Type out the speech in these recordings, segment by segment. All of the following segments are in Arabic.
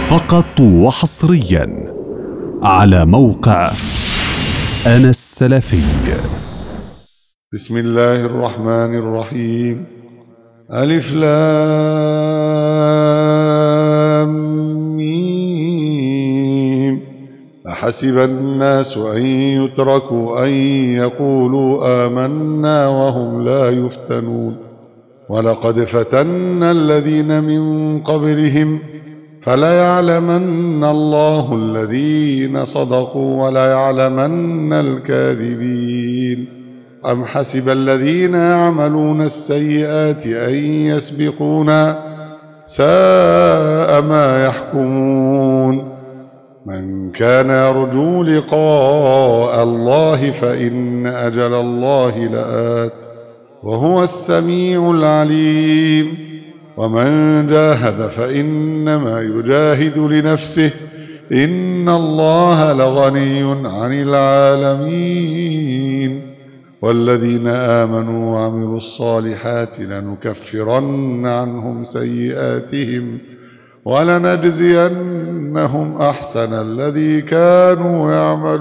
فقط وحصريا على موقع أنا السلفي. بسم الله الرحمن الرحيم. ألف لام ميم. أحسب الناس أن يتركوا أن يقولوا آمنا وهم لا يفتنون. ولقد فتنا الذين من قبلهم فليعلمن الله الذين صدقوا وليعلمن الكاذبين. أم حسب الذين يعملون السيئات أن يسبقونا ساء ما يحكمون. من كان يرجو لقاء الله فإن أجل الله لآت وهو السميع العليم. ومن جاهد فإنما يجاهد لنفسه إن الله لغني عن العالمين. والذين آمنوا وعملوا الصالحات لنكفرن عنهم سيئاتهم ولنجزينهم أحسن الذي كانوا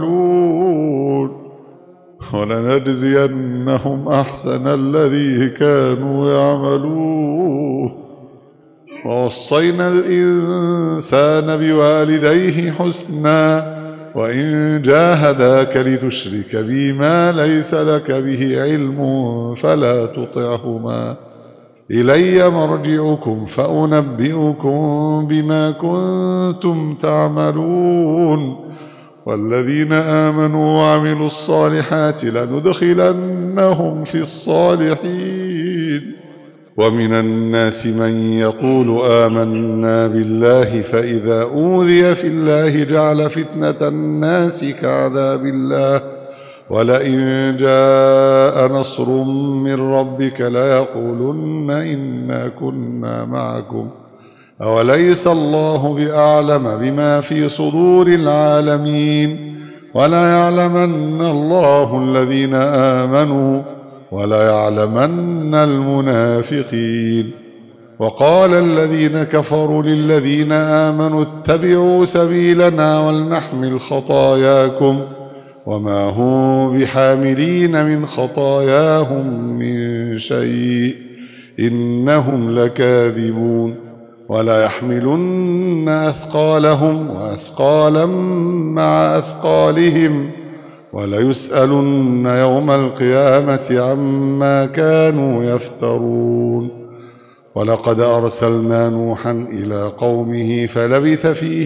يعملون. ووصينا الإنسان بوالديه حسنا وإن جاهداك لتشرك بي ما ليس لك به علم فلا تطعهما. إلي مرجعكم فأنبئكم بما كنتم تعملون. والذين آمنوا وعملوا الصالحات لندخلنهم في الصالحين. ومن الناس من يقول آمنا بالله فإذا أوذي في الله جعل فتنة الناس كعذاب الله ولئن جاء نصر من ربك ليقولن إنا كنا معكم أوليس الله بأعلم بما في صدور العالمين. وليعلمن الله الذين آمنوا وليعلمن المنافقين. وقال الذين كفروا للذين آمنوا اتبعوا سبيلنا ولنحمل خطاياكم وما هم بحاملين من خطاياهم من شيء إنهم لكاذبون. ولا يحملن أثقالهم وأثقالا مع أثقالهم وليسألن يوم القيامة عما كانوا يفترون. ولقد أرسلنا نوحا إلى قومه فلبث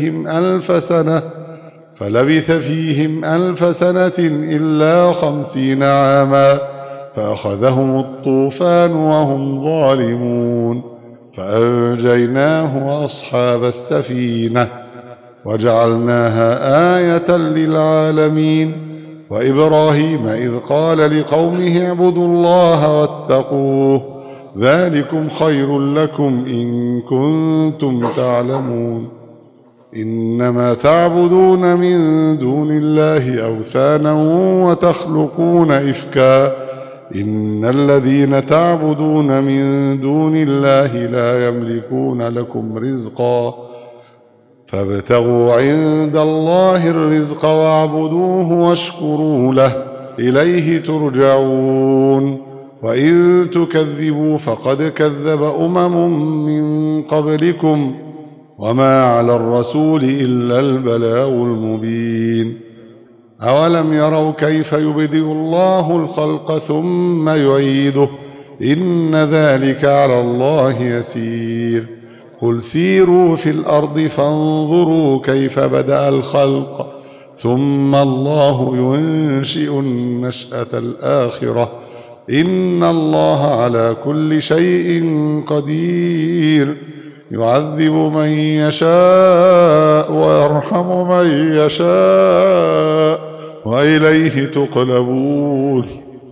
فيهم ألف سنة إلا 50 عاما فأخذهم الطوفان وهم ظالمون فأنجيناه وأصحاب السفينة وجعلناها آية للعالمين. وإبراهيم إذ قال لقومه اعبدوا الله واتقوه ذلكم خير لكم إن كنتم تعلمون. إنما تعبدون من دون الله أوثانا وتخلقون إفكا إن الذين تعبدون من دون الله لا يملكون لكم رزقا فابتغوا عند الله الرزق واعبدوه واشكروا له إليه ترجعون. وإن تكذبوا فقد كذب من قبلكم وما على الرسول إلا البلاغ المبين. أولم يروا كيف يبدئ الله الخلق ثم يعيده إن ذلك على الله يسير. قل سيروا في الأرض فانظروا كيف بدأ الخلق ثم الله ينشئ النشأة الآخرة إن الله على كل شيء قدير. يعذب من يشاء ويرحم من يشاء وإليه تقلبون.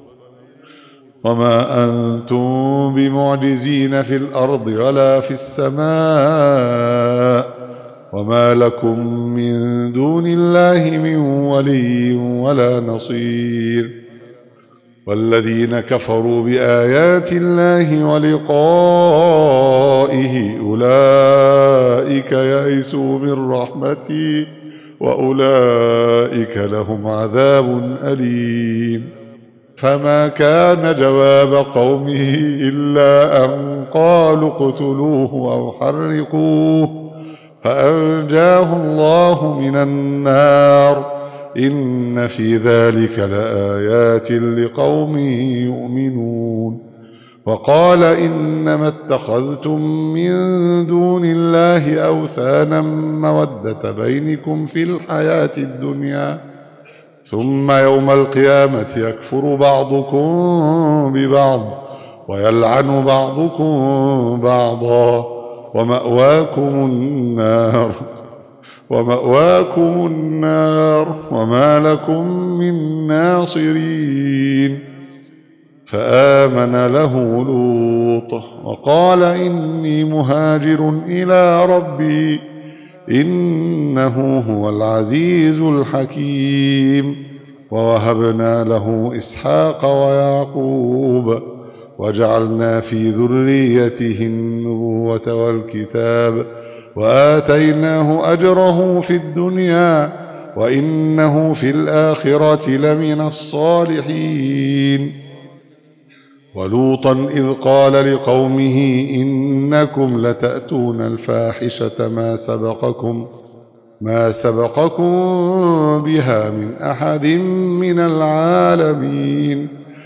وما أنتم بمعجزين في الأرض ولا في السماء وما لكم من دون الله من ولي ولا نصير. والذين كفروا بآيات الله ولقائه أولئك أولئك يئسوا من رحمتي وأولئك لهم عذاب أليم. فما كان جواب قومه إلا أن قالوا اقتلوه أو حرقوه فأنجاه الله من النار. إن في ذلك لآيات لقوم يؤمنون. وقال إنما اتخذتم من دون الله أوثانا مودة بينكم في الحياة الدنيا ثم يوم القيامة يكفر بعضكم ببعض ويلعن بعضكم بعضا ومأواكم النار وما لكم من ناصرين. فآمن له لوط وقال إني مهاجر إلى ربي إنه هو العزيز الحكيم. ووهبنا له إسحاق ويعقوب وجعلنا في ذريته النبوة والكتاب وآتيناه أجره في الدنيا وإنه في الآخرة لمن الصالحين. ولوطا إذ قال لقومه إنكم لتأتون الفاحشة ما سبقكم بها من أحد من العالمين.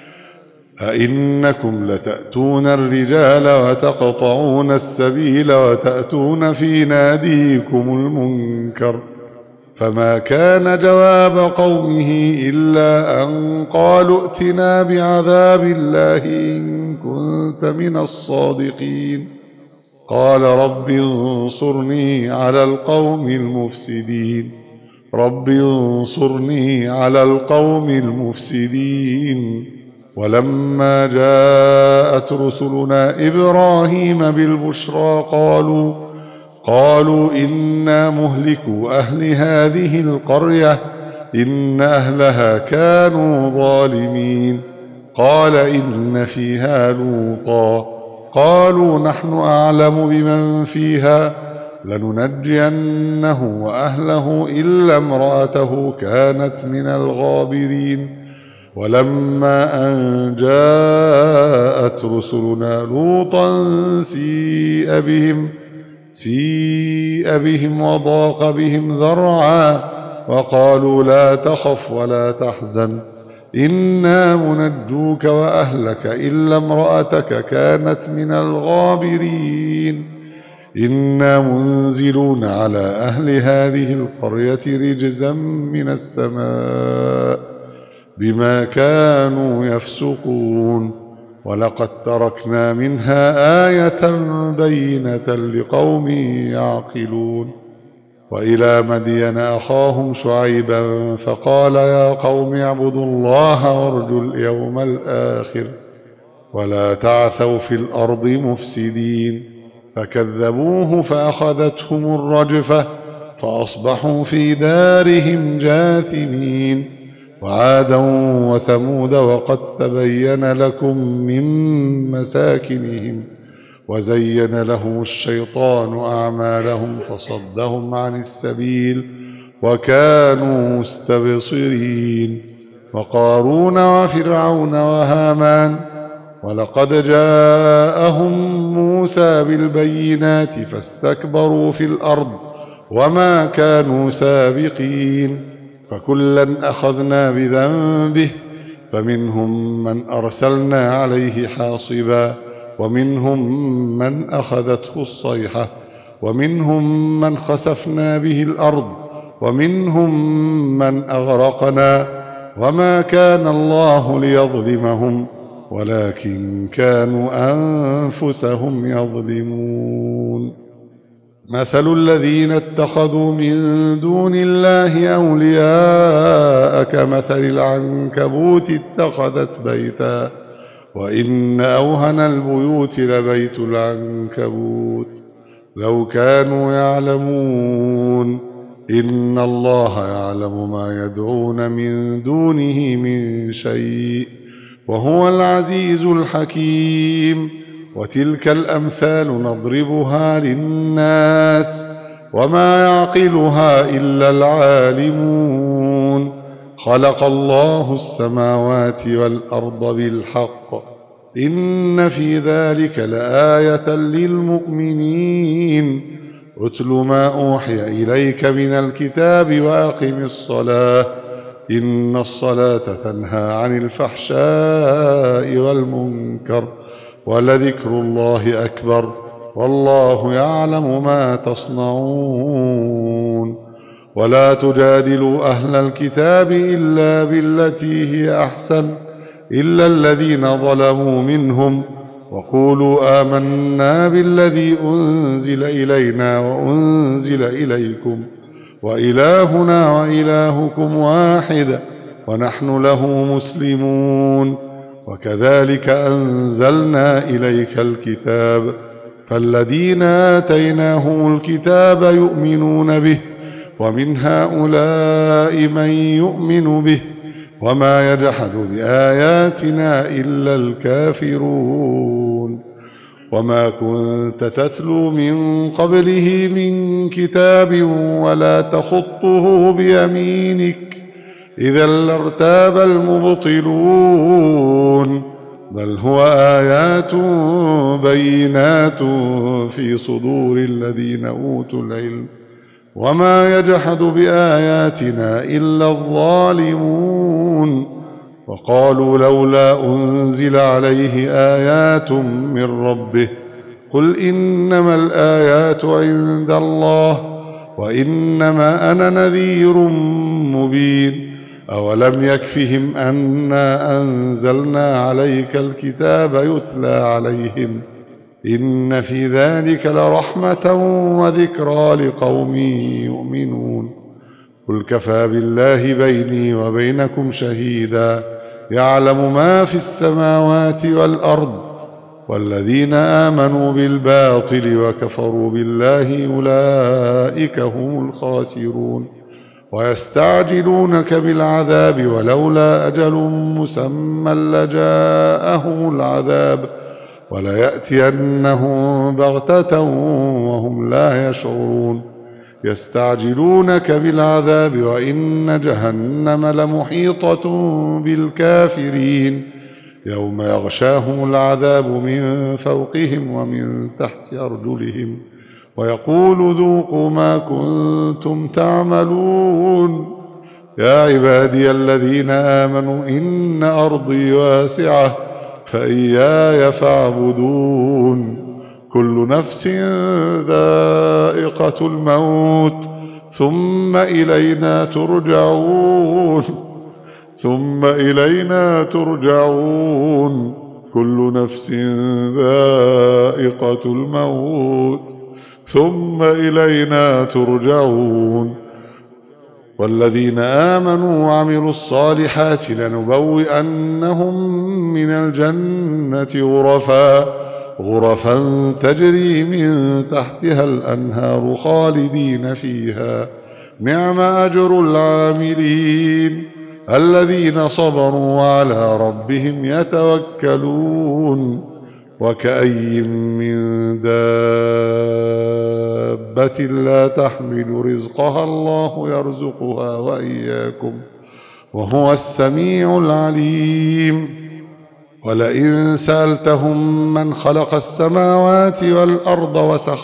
أئنكم لتأتون الرجال وتقطعون السبيل وتأتون في ناديكم المنكر. فما كان جواب قومه إلا أن قالوا ائتنا بعذاب الله إن كنت من الصادقين. قال رب انصرني على القوم المفسدين. ولما جاءت رسلنا إبراهيم بالبشرى قالوا إنا مهلكو أهل هذه القرية إن أهلها كانوا ظالمين. قال إن فيها لوطا قالوا نحن أعلم بمن فيها لننجينه وأهله إلا امرأته كانت من الغابرين. ولما أن جاءت رسلنا لوطا سيء بهم وضاق بهم ذرعا وقالوا لا تخف ولا تحزن إنا منجوك وأهلك إلا امرأتك كانت من الغابرين. إنا منزلون على أهل هذه القرية رجزا من السماء بما كانوا يفسقون. ولقد تركنا منها آية بينة لقوم يعقلون. وإلى مدين أخاهم شعيبا فقال يا قوم اعبدوا الله وارجوا اليوم الآخر ولا تعثوا في الأرض مفسدين. فكذبوه فأخذتهم الرجفة فأصبحوا في دارهم جاثمين. وعادا وثمود وقد تبين لكم من مساكنهم وزين لهم الشيطان أعمالهم فصدهم عن السبيل وكانوا مستبصرين. وقارون وفرعون وهامان ولقد جاءهم موسى بالبينات فاستكبروا في الأرض وما كانوا سابقين. فكلا أخذنا بذنبه فمنهم من أرسلنا عليه حاصبا ومنهم من أخذته الصيحة ومنهم من خسفنا به الأرض ومنهم من أغرقنا وما كان الله ليظلمهم ولكن كانوا أنفسهم يظلمون. مثل الذين اتخذوا من دون الله أولياء كمثل العنكبوت اتخذت بيتا وإن أوهن البيوت لبيت العنكبوت لو كانوا يعلمون. إن الله يعلم ما يدعون من دونه من شيء وهو العزيز الحكيم. وتلك الأمثال نضربها للناس وما يعقلها إلا العالمون. خلق الله السماوات والأرض بالحق إن في ذلك لآية للمؤمنين. اتل ما أوحي إليك من الكتاب وأقم الصلاة إن الصلاة تنهى عن الفحشاء والمنكر ولذكر الله أكبر والله يعلم ما تصنعون. ولا تجادلوا أهل الكتاب إلا بالتي هي أحسن إلا الذين ظلموا منهم وقولوا آمنا بالذي أنزل إلينا وأنزل إليكم وإلهنا وإلهكم واحد ونحن له مسلمون. وكذلك أنزلنا إليك الكتاب فالذين آتيناهم الكتاب يؤمنون به ومن هؤلاء من يؤمن به وما يجحد بآياتنا إلا الكافرون. وما كنت تتلو من قبله من كتاب ولا تخطه بيمينك إذا لارتاب المبطلون بل هو آيات بينات في صدور الذين أوتوا العلم وما يجحد بآياتنا إلا الظالمون. وقالوا لولا أنزل عليه آيات من ربه قل إنما الآيات عند الله وإنما أنا نذير مبين. أولم يكفهم أنا أنزلنا عليك الكتاب يتلى عليهم إن في ذلك لرحمة وذكرى لقوم يؤمنون. قل كفى بالله بيني وبينكم شهيدا يعلم ما في السماوات والأرض والذين آمنوا بالباطل وكفروا بالله أولئك هم الخاسرون. ويستعجلونك بالعذاب ولولا أجل مسمى لجاءهم العذاب وليأتينهم بغتة وهم لا يشعرون. يستعجلونك بالعذاب وإن جهنم لمحيطة بالكافرين يوم يغشاهم العذاب من فوقهم ومن تحت أرجلهم ويقول ذوقوا ما كنتم تعملون. يا عبادي الذين آمنوا إن أرضي واسعة فإياي فاعبدون. كل نفس ذائقة الموت ثم إلينا ترجعون كل نفس ذائقة الموت ثم إلينا ترجعون. والذين آمنوا وعملوا الصالحات لنبوئنهم من الجنة غرفا تجري من تحتها الأنهار خالدين فيها نعم أجر العاملين الذين صبروا وعلى ربهم يتوكلون. وكأي من دابة لا تحمل رزقها الله يرزقها وإياكم وهو السميع العليم. ولئن سألتهم من خلق السماوات والأرض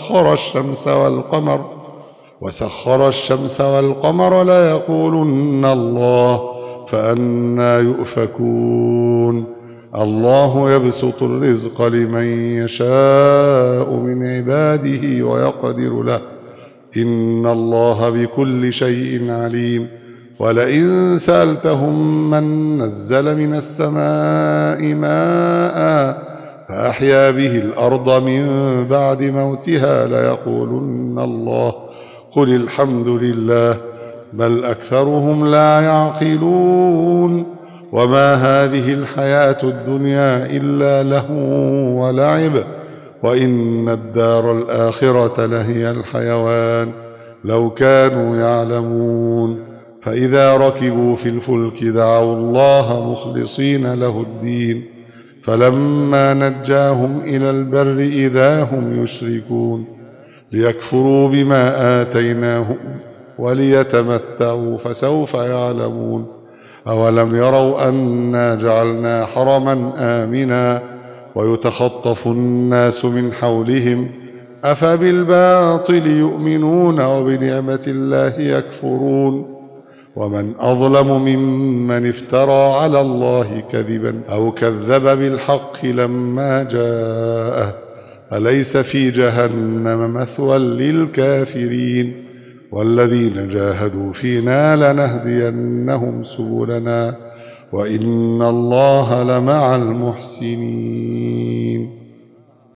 وسخر الشمس والقمر ليقولن الله فأنى يؤفكون. الله يبسط الرزق لمن يشاء من عباده ويقدر له إن الله بكل شيء عليم. ولئن سألتهم من نزل من السماء ماء فأحيا به الأرض من بعد موتها ليقولن الله قل الحمد لله بل أكثرهم لا يعقلون. وما هذه الحياة الدنيا إلا لهو ولعب وإن الدار الآخرة لهي الحيوان لو كانوا يعلمون. فإذا ركبوا في الفلك دعوا الله مخلصين له الدين فلما نجاهم إلى البر إذا هم يشركون. ليكفروا بما آتيناهم وليتمتعوا فسوف يعلمون أولم يروا أنا جعلنا حرما آمنا ويتخطف الناس من حولهم أفبالباطل يؤمنون وبنعمة الله يكفرون ومن أظلم ممن افترى على الله كذبا أو كذب بالحق لما جاءه أليس في جهنم مثوى للكافرين والذين جاهدوا فينا لنهدينهم سبلنا وإن الله لمع المحسنين